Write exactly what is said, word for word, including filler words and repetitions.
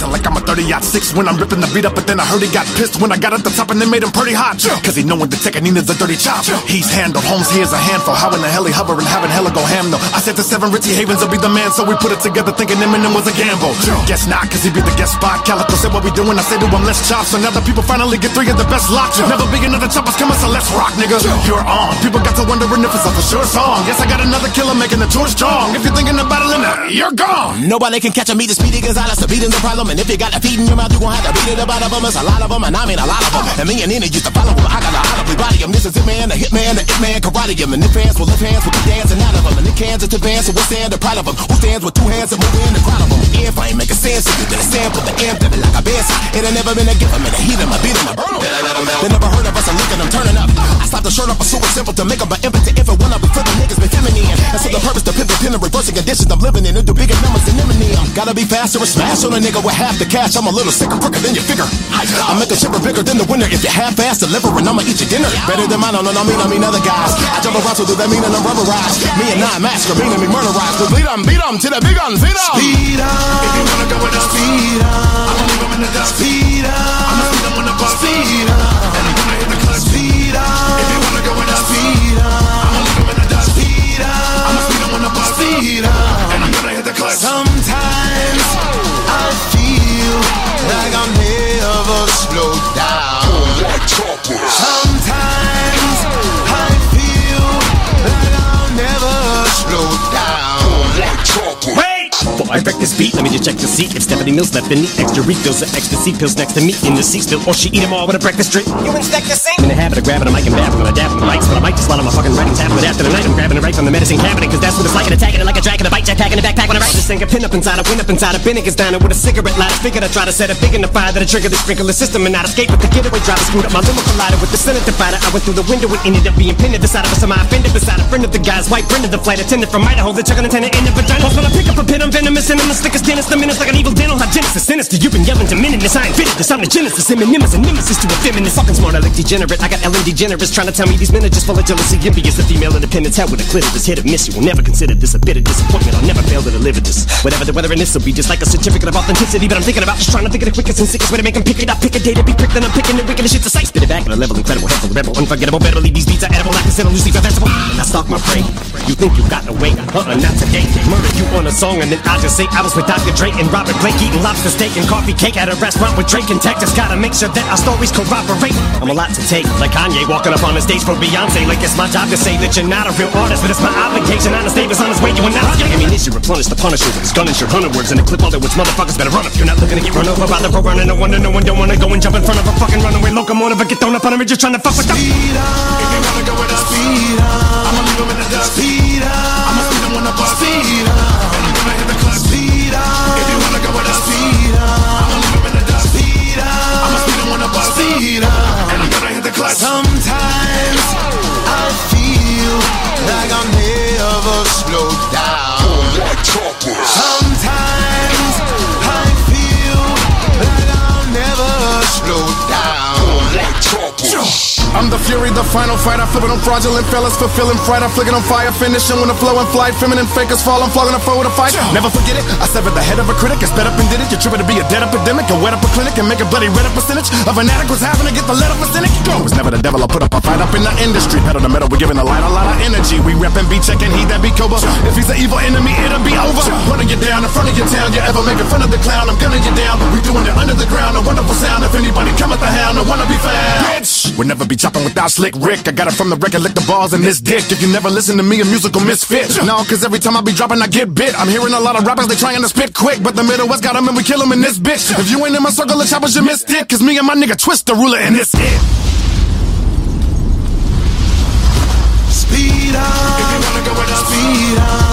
Buzzing like I'm a thirty aught six when I'm ripping the beat up, but then I heard he got pissed when I got at the top and they made him pretty hot. Cause he knowin' the Tekanina's a dirty chop. He's handled, Holmes he is a handful. How in the hell he hover and having hella go ham though? I said to seven Richie Havens will be the man, so we put it together thinking Eminem was a gamble. Guess not, cause he be the guest spot. Calico said what we doing, I say to him let's chop. So now the people finally get three of the best locks. Never be another choppers coming, so let's rock, nigga. You're on. People got to wondering if it's a for sure song. Guess I got another killer making the tour strong. If you're thinking about it, then you're gone. Nobody can catch a meat as speedy as I. That's the beat is the problem. And if you got a feed in your mouth, you gon' have to beat it about of them. It's a lot of them, and I mean a lot of them. And me and Nina used to follow them. I got a audibly body him. This is it, man, the hit man, the it man, karate him. And if hands will lift hands with the dancing out of them. And the cans are to dance, so we'll stand the proud of them. Who stands with two hands and move in the crowd of them? If I ain't making sense, if you get a sample, the amp, that like a bass. It ain't never been a gift, I'm in the heat of my beat him, I burn him. They never heard of us, I'm looking, I'm turning up. I slapped the shirt up, it's super simple to make them, but impotent if it went up before the niggas been feminine. And so the purpose to pivot, pin, and reversing conditions I'm living in, into bigger numbers than Eminem. Gotta be faster or smash on a nigga with half the cash. I'm a little sicker, quicker than you figure. I make a chipper bigger than the winner. If you half-ass delivering, I'ma eat your dinner. Better than mine, no, no, no, mean, I mean other guys. I jump around, so do that mean and I'm rubberized. Me and nine masker, meaning me murderized. We bleed 'em, beat 'em to the big guns, beat 'em. Speed up, if you wanna go with us, speed up. I'ma leave 'em in the dust. Speed up, I'ma leave 'em on the bus. Speed up, and I'm gonna hit the clutch. Speed up, if you wanna go with us, speed up. I'ma leave 'em in the dust. Speed up, I'ma speed 'em on the bus. Speed up, and I'm gonna hit the clutch. Sometimes I feel like I'm never slowed down. Sometimes I feel like I'll never slow down. Wait! Before I wreck this beat, let me just check to see if Stephanie Mills left any extra refills or ecstasy pills next to me in the seat still, or she eat them all with a breakfast drink. You inspect the sink? I'm in the habit of grabbing a mic and babbling on a dapping the mics, but I might just swallow my fucking writing tablet after the night. I'm grabbing it right from the medicine cabinet, cause that's what it's like, and attacking it like a dragon, a bite jetpack in the backpack when I write. Just think a pin up inside, a win up inside, a Bennigan's diner with a cigarette lighter. Figured I try to set a big in the fire that'll trigger the sprinkler system and not escape with the getaway driver. Screwed up my limo collider with the Senate divider. I went through the window and ended up being pinned at the side of a semi-offended beside a friend of the guy's white friend of the flight attendant from Idaho. The chicken attendant in the vagina. When I pick up a pin, I'm venomous and I'm the slickest dentist. The menace like an evil dental hygienist. Sinister, you've been yelling to menace. I ain't fitted this. I'm the genesis. Eminence, a nemesis to a feminist. Fucking smart, I like degenerate. I got Ellen DeGeneres trying to tell me these men are just full of jealousy. Envious, the female independence. Hell with a clitoris. Hit or miss. You will never consider this a bit of disappointment. I'll never fail to deliver this. Whatever the weather in this will be just like a certificate of authenticity. But I'm thinking about just trying to think of the quickest and sickest way to make them pick it up. Pick a day to be pricked, then I'm picking the wicked shit to sight. Spit it back at a level incredible, helpful, rebel, unforgettable. Better believe these beats are edible. Like I said, loosely vegetable. And I stalk my prey. You think you got away? Uh-uh, not today. Murder you on a song and then I just say I was with Doctor Dre and Robert Blake eating lobster steak and coffee cake at a restaurant with Drake and Texas. Gotta make sure that our stories corroborate. I'm a lot to take, like Kanye walking up on the stage for Beyonce. Like it's my job to say that you're not a real artist, but it's my obligation. Honest Davis on his way, you and not. Ammunition replenish the Punisher with his gun and your hundred words in the clip. All that which motherfuckers better run up. You're not looking to get run over by the pro runner. No wonder no one don't wanna go and jump in front of a fucking runaway locomotive or get thrown up on him. You're just trying to fuck with the speed up. If you wanna go with us, speed up. I'ma leave 'em in the dust. Speed up. I'ma speed 'em on the bus. Speed up. And I'm gonna hit the clutch. Speed up. If you wanna go with us, speed up. I'ma leave 'em in the dust. Speed up. I'ma speed 'em on the bus. Speed up. And I'm gonna hit the clutch. Sometimes I feel like I'm never slowed down. Sometimes I feel like I'll never slow down. I'm the fury, the final fight. I flip it on fraudulent fellas, fulfilling fright. I flick it on fire, finishing when the flow and flight. Feminine fakers fall, I'm flogging a foe with a fight. Never forget it, I severed the head of a critic. I sped up and did it. You're tripping to be a dead epidemic. I wet up a clinic and make a bloody red up percentage of an addict was having to get the lead up a cynic. It was never the devil, I put up a fight up in the industry. Pedal to metal, we're giving the light a lot of energy. We reppin' be checking, he that be Cobra. If he's an evil enemy, it'll be over. Running you down in front of your town. You ever making fun of the clown, I'm gunning you down. We doing it under the ground, a wonderful sound. If anybody come at the hound, I wanna be found. Bitch, we'll never be chopping without Slick Rick. I got it from the record, lick the balls in this dick. If you never listen to me, a musical misfit. No, cause every time I be dropping, I get bit. I'm hearing a lot of rappers, they trying to spit quick. But the Middle West got them and we kill them in this bitch. If you ain't in my circle of choppers, you missed it. Cause me and my nigga Twist the ruler and it's it. Speed up. If you wanna go with us, speed up.